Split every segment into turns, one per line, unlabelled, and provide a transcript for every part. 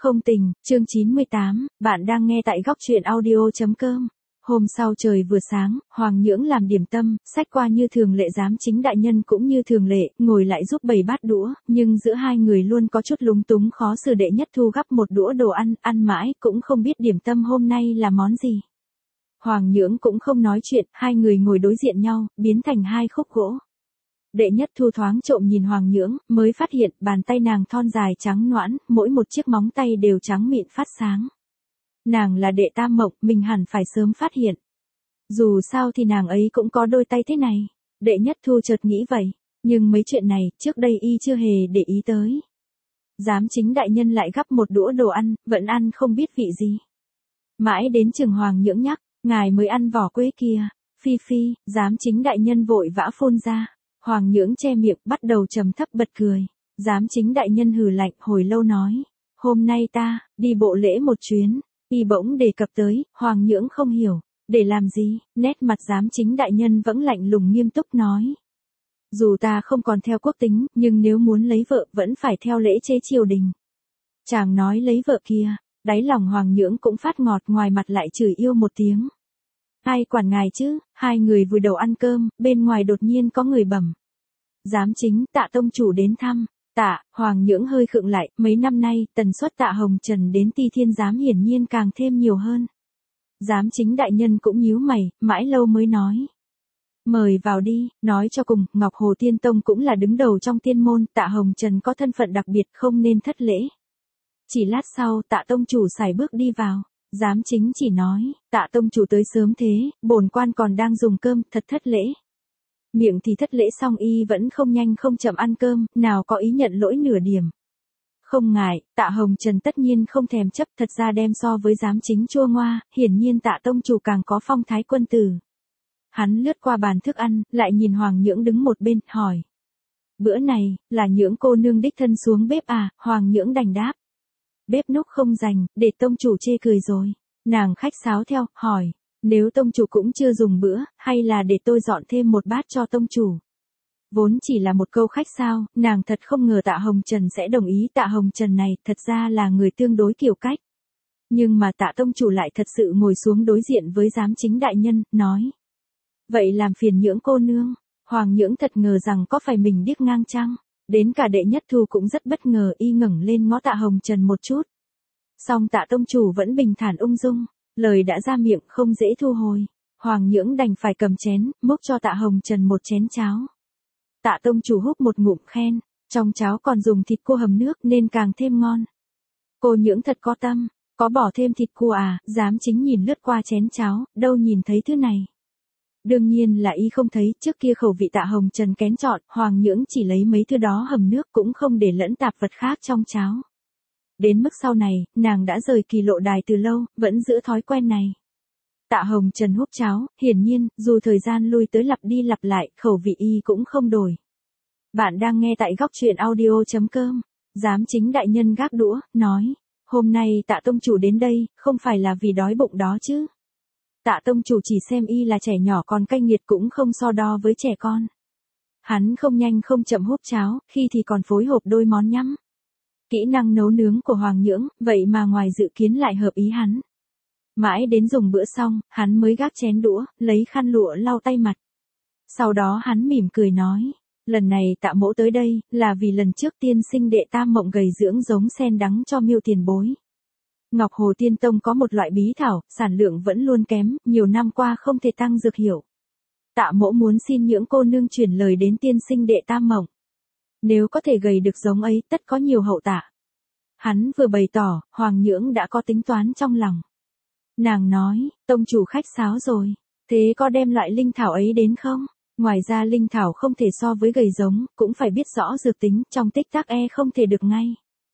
Không tình, chương 98, bạn đang nghe tại góc truyện audio.com. Hôm sau trời vừa sáng, Hoàng Nhưỡng làm điểm tâm, xách qua như thường lệ giám chính đại nhân cũng như thường lệ, ngồi lại giúp bày bát đũa, nhưng giữa hai người luôn có chút lúng túng khó xử. Đệ Nhất Thu gắp một đũa đồ ăn, ăn mãi, cũng không biết điểm tâm hôm nay là món gì. Hoàng Nhưỡng cũng không nói chuyện, hai người ngồi đối diện nhau, biến thành hai khúc gỗ. Đệ Nhất Thu thoáng trộm nhìn Hoàng Nhưỡng, mới phát hiện bàn tay nàng thon dài trắng nõn, mỗi một chiếc móng tay đều trắng mịn phát sáng. Nàng là đệ tam mộng, mình hẳn phải sớm phát hiện. Dù sao thì nàng ấy cũng có đôi tay thế này. Đệ Nhất Thu chợt nghĩ vậy, nhưng mấy chuyện này, trước đây y chưa hề để ý tới. Giám chính đại nhân lại gắp một đũa đồ ăn, vẫn ăn không biết vị gì. Mãi đến chừng Hoàng Nhưỡng nhắc, ngài mới ăn vỏ quế kia. Phi phi, giám chính đại nhân vội vã phun ra. Hoàng Nhưỡng che miệng, bắt đầu trầm thấp bật cười. Giám chính đại nhân hừ lạnh, hồi lâu nói, hôm nay ta, đi bộ lễ một chuyến. Y bỗng đề cập tới, Hoàng Nhưỡng không hiểu, để làm gì, nét mặt giám chính đại nhân vẫn lạnh lùng nghiêm túc nói. Dù ta không còn theo quốc tính, nhưng nếu muốn lấy vợ vẫn phải theo lễ chế triều đình. Chàng nói lấy vợ kia, đáy lòng Hoàng Nhưỡng cũng phát ngọt, ngoài mặt lại chửi yêu một tiếng. Ai quản ngài chứ, hai người vùi đầu ăn cơm, bên ngoài đột nhiên có người bẩm. Giám chính, Tạ tông chủ đến thăm. Tạ, Hoàng Nhưỡng hơi khựng lại, mấy năm nay, tần suất Tạ Hồng Trần đến Ti Thiên Giám hiển nhiên càng thêm nhiều hơn. Giám chính đại nhân cũng nhíu mày, mãi lâu mới nói. Mời vào đi, nói cho cùng, Ngọc Hồ Tiên Tông cũng là đứng đầu trong tiên môn, Tạ Hồng Trần có thân phận đặc biệt không nên thất lễ. Chỉ lát sau, Tạ tông chủ sải bước đi vào. Giám chính chỉ nói, Tạ tông chủ tới sớm thế, bổn quan còn đang dùng cơm, thật thất lễ. Miệng thì thất lễ xong y vẫn không nhanh không chậm ăn cơm, nào có ý nhận lỗi nửa điểm. Không ngại, Tạ Hồng Trần tất nhiên không thèm chấp, thật ra đem so với giám chính chua ngoa, hiển nhiên Tạ tông chủ càng có phong thái quân tử. Hắn lướt qua bàn thức ăn, lại nhìn Hoàng Nhưỡng đứng một bên, hỏi. Bữa này, là Nhưỡng cô nương đích thân xuống bếp à, Hoàng Nhưỡng đành đáp. Bếp núc không dành, để tông chủ chê cười rồi. Nàng khách sáo theo, hỏi. Nếu tông chủ cũng chưa dùng bữa, hay là để tôi dọn thêm một bát cho tông chủ? Vốn chỉ là một câu khách sao, nàng thật không ngờ Tạ Hồng Trần sẽ đồng ý. Tạ Hồng Trần này thật ra là người tương đối kiểu cách. Nhưng mà Tạ tông chủ lại thật sự ngồi xuống đối diện với giám chính đại nhân, nói. Vậy làm phiền Nhưỡng cô nương. Hoàng Nhưỡng thật ngờ rằng có phải mình điếc ngang chăng? Đến cả Đệ Nhất Thu cũng rất bất ngờ, y ngẩng lên ngó Tạ Hồng Trần một chút. Song Tạ tông chủ vẫn bình thản ung dung. Lời đã ra miệng không dễ thu hồi. Hoàng Nhưỡng đành phải cầm chén, múc cho Tạ Hồng Trần một chén cháo. Tạ tông chủ húp một ngụm khen, trong cháo còn dùng thịt cua hầm nước nên càng thêm ngon. Cô Nhưỡng thật có tâm, có bỏ thêm thịt cua à? Giám chính nhìn lướt qua chén cháo, đâu nhìn thấy thứ này. Đương nhiên là y không thấy, trước kia khẩu vị Tạ Hồng Trần kén chọn, Hoàng Nhưỡng chỉ lấy mấy thứ đó hầm nước cũng không để lẫn tạp vật khác trong cháo. Đến mức sau này, nàng đã rời Kỳ Lộ Đài từ lâu, vẫn giữ thói quen này. Tạ Hồng Trần húp cháo, hiển nhiên, dù thời gian lui tới lặp đi lặp lại, khẩu vị y cũng không đổi. Bạn đang nghe tại góc truyện audio.com. Giám chính đại nhân gác đũa, nói. Hôm nay Tạ tông chủ đến đây, không phải là vì đói bụng đó chứ. Tạ tông chủ chỉ xem y là trẻ nhỏ còn cay nghiệt cũng không so đo với trẻ con. Hắn không nhanh không chậm húp cháo, khi thì còn phối hợp đôi món nhắm. Kỹ năng nấu nướng của Hoàng Nhưỡng, vậy mà ngoài dự kiến lại hợp ý hắn. Mãi đến dùng bữa xong, hắn mới gác chén đũa, lấy khăn lụa lau tay mặt. Sau đó hắn mỉm cười nói, lần này Tạ mỗ tới đây, là vì lần trước tiên sinh đệ tam mộng gầy dưỡng giống sen đắng cho Miêu tiền bối. Ngọc Hồ Tiên Tông có một loại bí thảo, sản lượng vẫn luôn kém, nhiều năm qua không thể tăng dược hiệu. Tạ mỗ muốn xin Nhưỡng cô nương chuyển lời đến tiên sinh đệ tam mộng. Nếu có thể gầy được giống ấy, tất có nhiều hậu tạ. Hắn vừa bày tỏ, Hoàng Nhưỡng đã có tính toán trong lòng. Nàng nói, tông chủ khách sáo rồi, thế có đem loại linh thảo ấy đến không? Ngoài ra linh thảo không thể so với gầy giống, cũng phải biết rõ dược tính, trong tích tắc không thể được ngay.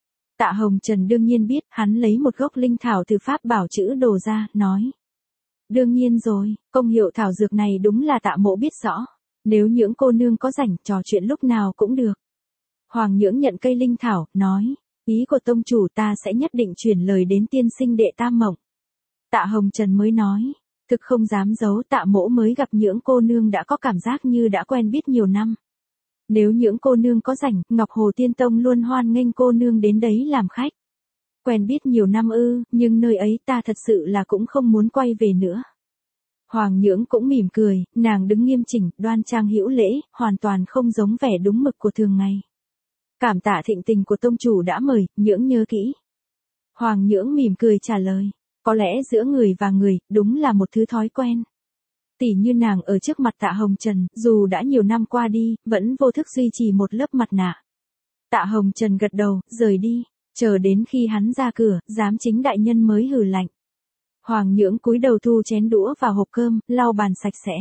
Tạ Hồng Trần đương nhiên biết, hắn lấy một gốc linh thảo từ pháp bảo chữ đồ ra, nói. Đương nhiên rồi, công hiệu thảo dược này đúng là Tạ mỗ biết rõ. Nếu Nhưỡng cô nương có rảnh, trò chuyện lúc nào cũng được. Hoàng Nhưỡng nhận cây linh thảo, nói. Ý của tông chủ ta sẽ nhất định chuyển lời đến tiên sinh đệ tam mộng. Tạ Hồng Trần mới nói. Thực không dám giấu, Tạ mỗ mới gặp Nhưỡng cô nương đã có cảm giác như đã quen biết nhiều năm. Nếu Nhưỡng cô nương có rảnh, Ngọc Hồ Tiên Tông luôn hoan nghênh cô nương đến đấy làm khách. Quen biết nhiều năm ư, nhưng nơi ấy ta thật sự là cũng không muốn quay về nữa. Hoàng Nhưỡng cũng mỉm cười, nàng đứng nghiêm chỉnh, đoan trang hữu lễ, hoàn toàn không giống vẻ đúng mực của thường ngày. Cảm tạ thịnh tình của tông chủ đã mời, Nhưỡng nhớ kỹ. Hoàng Nhưỡng mỉm cười trả lời, có lẽ giữa người và người, đúng là một thứ thói quen. Tỉ như nàng ở trước mặt Tạ Hồng Trần, dù đã nhiều năm qua đi, vẫn vô thức duy trì một lớp mặt nạ. Tạ Hồng Trần gật đầu, rời đi, chờ đến khi hắn ra cửa, giám chính đại nhân mới hừ lạnh. Hoàng Nhưỡng cúi đầu thu chén đũa vào hộp cơm, lau bàn sạch sẽ.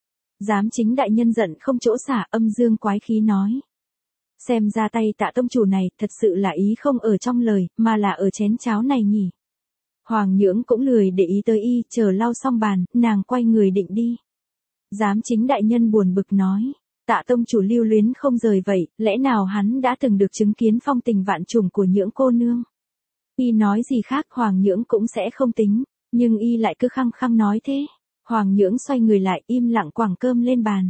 Giám chính đại nhân giận không chỗ xả, âm dương quái khí nói. Xem ra tay Tạ tông chủ này thật sự là ý không ở trong lời, mà là ở chén cháo này nhỉ. Hoàng Nhưỡng cũng lười để ý tới y, chờ lau xong bàn, nàng quay người định đi. Giám chính đại nhân buồn bực nói, Tạ tông chủ lưu luyến không rời vậy, lẽ nào hắn đã từng được chứng kiến phong tình vạn trùng của Nhưỡng cô nương. Y nói gì khác Hoàng Nhưỡng cũng sẽ không tính, nhưng y lại cứ khăng khăng nói thế. Hoàng Nhưỡng xoay người lại im lặng quẳng cơm lên bàn.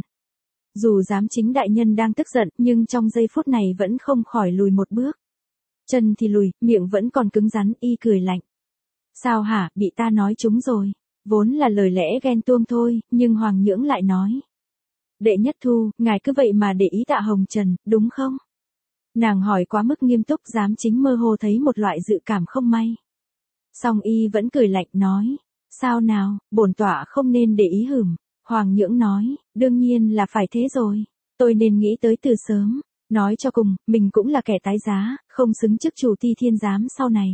Dù giám chính đại nhân đang tức giận, nhưng trong giây phút này vẫn không khỏi lùi một bước. Chân thì lùi, miệng vẫn còn cứng rắn, y cười lạnh. Sao hả, bị ta nói trúng rồi. Vốn là lời lẽ ghen tuông thôi, nhưng Hoàng Nhưỡng lại nói. Đệ Nhất Thu, ngài cứ vậy mà để ý Tạ Hồng Trần, đúng không? Nàng hỏi quá mức nghiêm túc, giám chính mơ hồ thấy một loại dự cảm không may. Song y vẫn cười lạnh nói. Sao nào, bổn tọa không nên để ý hửm. Hoàng Nhưỡng nói, đương nhiên là phải thế rồi. Tôi nên nghĩ tới từ sớm. Nói cho cùng, mình cũng là kẻ tái giá, không xứng chức chủ Ti Thiên Giám sau này.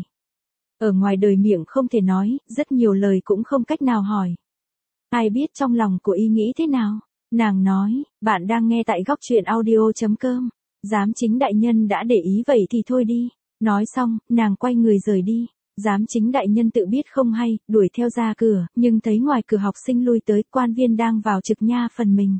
Ở ngoài đời miệng không thể nói, rất nhiều lời cũng không cách nào hỏi. Ai biết trong lòng của y nghĩ thế nào? Nàng nói, bạn đang nghe tại góc truyện audio.com. Giám chính đại nhân đã để ý vậy thì thôi đi. Nói xong, nàng quay người rời đi. Giám chính đại nhân tự biết không hay, đuổi theo ra cửa, nhưng thấy ngoài cửa học sinh lui tới, quan viên đang vào trực nha phần mình.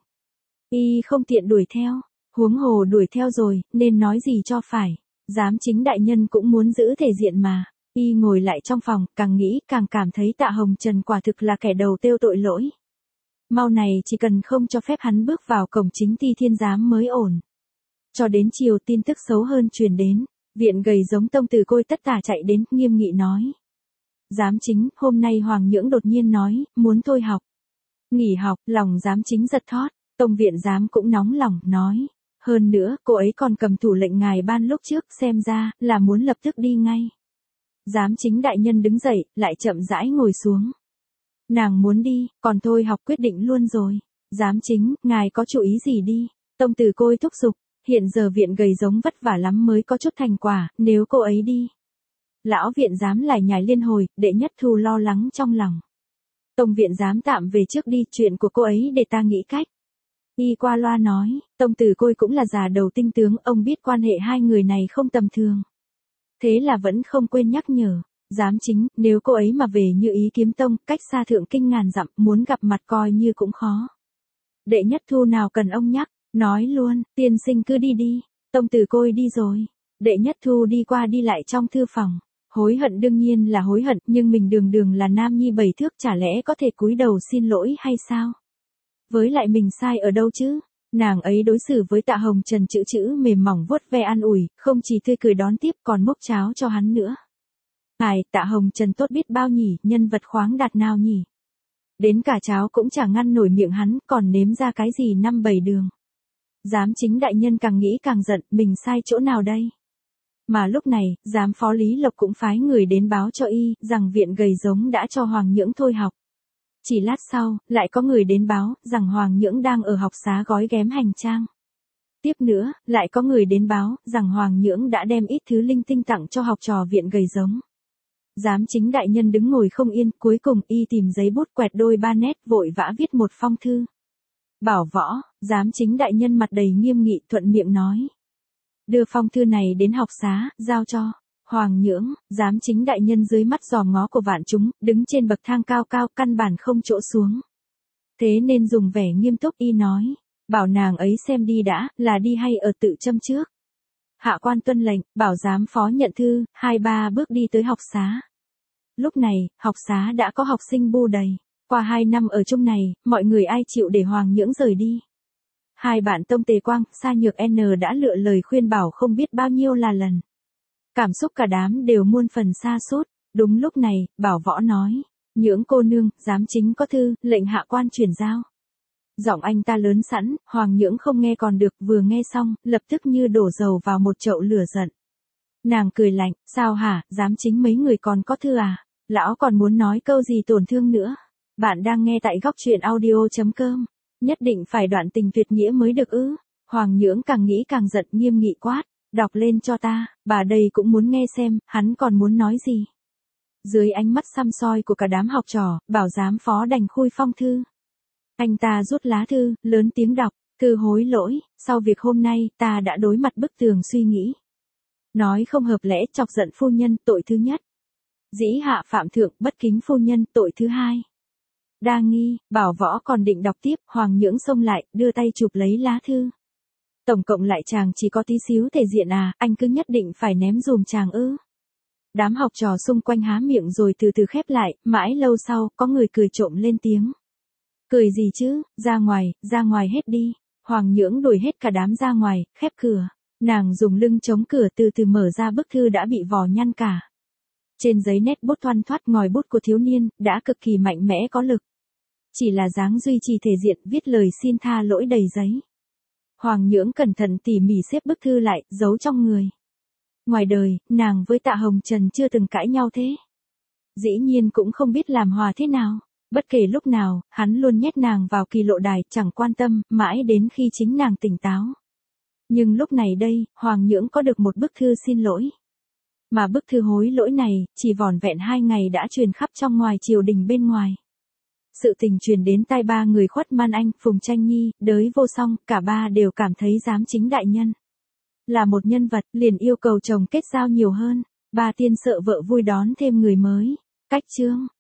Y không tiện đuổi theo, huống hồ đuổi theo rồi, nên nói gì cho phải. Giám chính đại nhân cũng muốn giữ thể diện mà. Y ngồi lại trong phòng, càng nghĩ càng cảm thấy Tạ Hồng Trần quả thực là kẻ đầu têu tội lỗi. Mau này chỉ cần không cho phép hắn bước vào cổng chính Ti Thiên Giám mới ổn. Cho đến chiều tin tức xấu hơn truyền đến. Viện gầy giống tông từ côi tất tả chạy đến, nghiêm nghị nói. Giám chính, hôm nay Hoàng Nhưỡng đột nhiên nói, muốn thôi học. Nghỉ học, lòng giám chính giật thót, tông viện giám cũng nóng lòng, nói. Hơn nữa, cô ấy còn cầm thủ lệnh ngài ban lúc trước, xem ra, là muốn lập tức đi ngay. Giám chính đại nhân đứng dậy, lại chậm rãi ngồi xuống. Nàng muốn đi, còn thôi học quyết định luôn rồi. Giám chính, ngài có chủ ý gì đi? Tông từ côi thúc giục. Hiện giờ viện gầy giống vất vả lắm mới có chút thành quả, nếu cô ấy đi. Lão viện giám lải nhải liên hồi, Đệ Nhất Thu lo lắng trong lòng. Tông viện giám tạm về trước đi, chuyện của cô ấy để ta nghĩ cách. Y qua loa nói, tông từ côi cũng là già đầu tinh tướng, ông biết quan hệ hai người này không tầm thường. Thế là vẫn không quên nhắc nhở, giám chính, nếu cô ấy mà về như ý Kiếm Tông, cách xa thượng kinh ngàn dặm, muốn gặp mặt coi như cũng khó. Đệ Nhất Thu nào cần ông nhắc. Nói luôn, tiên sinh cứ đi đi, tông từ côi đi rồi. Đệ Nhất Thu đi qua đi lại trong thư phòng. Hối hận đương nhiên là hối hận, nhưng mình đường đường là nam nhi 7 thước, chả lẽ có thể cúi đầu xin lỗi hay sao? Với lại mình sai ở đâu chứ? Nàng ấy đối xử với Tạ Hồng Trần chữ mềm mỏng vuốt ve an ủi, không chỉ tươi cười đón tiếp còn múc cháo cho hắn nữa. Tạ Hồng Trần tốt biết bao nhỉ, nhân vật khoáng đạt nào nhỉ? Đến cả cháo cũng chả ngăn nổi miệng hắn, còn nếm ra cái gì 5-7 đường. Giám chính đại nhân càng nghĩ càng giận, mình sai chỗ nào đây? Mà lúc này, giám phó Lý Lộc cũng phái người đến báo cho y, rằng viện gầy giống đã cho Hoàng Nhưỡng thôi học. Chỉ lát sau, lại có người đến báo, rằng Hoàng Nhưỡng đang ở học xá gói ghém hành trang. Tiếp nữa, lại có người đến báo, rằng Hoàng Nhưỡng đã đem ít thứ linh tinh tặng cho học trò viện gầy giống. Giám chính đại nhân đứng ngồi không yên, cuối cùng y tìm giấy bút quẹt đôi ba nét, vội vã viết một phong thư. Bảo Võ, giám chính đại nhân mặt đầy nghiêm nghị, thuận miệng nói. Đưa phong thư này đến học xá, giao cho Hoàng Nhưỡng. Giám chính đại nhân dưới mắt dòm ngó của vạn chúng, đứng trên bậc thang cao cao, căn bản không chỗ xuống. Thế nên dùng vẻ nghiêm túc y nói, bảo nàng ấy xem đi đã, là đi hay ở tự châm trước. Hạ quan tuân lệnh, bảo giám phó nhận thư, 2-3 bước đi tới học xá. Lúc này, học xá đã có học sinh bu đầy. Qua 2 năm ở chung này, mọi người ai chịu để Hoàng Nhưỡng rời đi. Hai bạn Tông Tề Quang, Sa Nhược N đã lựa lời khuyên bảo không biết bao nhiêu là lần. Cảm xúc cả đám đều muôn phần sa sút. Đúng lúc này, Bảo Võ nói. Nhưỡng cô nương, giám chính có thư, lệnh hạ quan chuyển giao. Giọng anh ta lớn sẵn, Hoàng Nhưỡng không nghe còn được, vừa nghe xong, lập tức như đổ dầu vào một chậu lửa giận. Nàng cười lạnh, sao hả, giám chính mấy người còn có thư à? Lão còn muốn nói câu gì tổn thương nữa? Bạn đang nghe tại góc truyện audio.com. Nhất định phải đoạn tình tuyệt nghĩa mới được ư? Hoàng Nhưỡng càng nghĩ càng giận, nghiêm nghị quát. Đọc lên cho ta, bà đây cũng muốn nghe xem, hắn còn muốn nói gì. Dưới ánh mắt săm soi của cả đám học trò, Bảo giám phó đành khui phong thư. Anh ta rút lá thư, lớn tiếng đọc. Thư hối lỗi, sau việc hôm nay, ta đã đối mặt bức tường suy nghĩ. Nói không hợp lẽ, chọc giận phu nhân, tội thứ nhất. Dĩ hạ phạm thượng, bất kính phu nhân, tội thứ hai. Đa nghi, Bảo Võ còn định đọc tiếp, Hoàng Nhưỡng xông lại, đưa tay chụp lấy lá thư. Tổng cộng lại chàng chỉ có tí xíu thể diện à, anh cứ nhất định phải ném dùm chàng ư? Đám học trò xung quanh há miệng rồi từ từ khép lại, mãi lâu sau, có người cười trộm lên tiếng. Cười gì chứ, ra ngoài hết đi. Hoàng Nhưỡng đuổi hết cả đám ra ngoài, khép cửa. Nàng dùng lưng chống cửa từ từ mở ra bức thư đã bị vò nhăn cả. Trên giấy nét bút thoăn thoắt, ngòi bút của thiếu niên, đã cực kỳ mạnh mẽ có lực. Chỉ là dáng duy trì thể diện, viết lời xin tha lỗi đầy giấy. Hoàng Nhưỡng cẩn thận tỉ mỉ xếp bức thư lại, giấu trong người. Ngoài đời, nàng với Tạ Hồng Trần chưa từng cãi nhau thế. Dĩ nhiên cũng không biết làm hòa thế nào. Bất kể lúc nào, hắn luôn nhét nàng vào kỳ lộ đài, chẳng quan tâm, mãi đến khi chính nàng tỉnh táo. Nhưng lúc này đây, Hoàng Nhưỡng có được một bức thư xin lỗi. Mà bức thư hối lỗi này, chỉ vỏn vẹn 2 ngày đã truyền khắp trong ngoài triều đình bên ngoài. Sự tình truyền đến tai ba người Khuất Man Anh, Phùng Tranh Nhi, Đới Vô Song, cả ba đều cảm thấy giám chính đại nhân là một nhân vật, liền yêu cầu chồng kết giao nhiều hơn. Ba tiên sợ vợ vui đón thêm người mới. Cách chương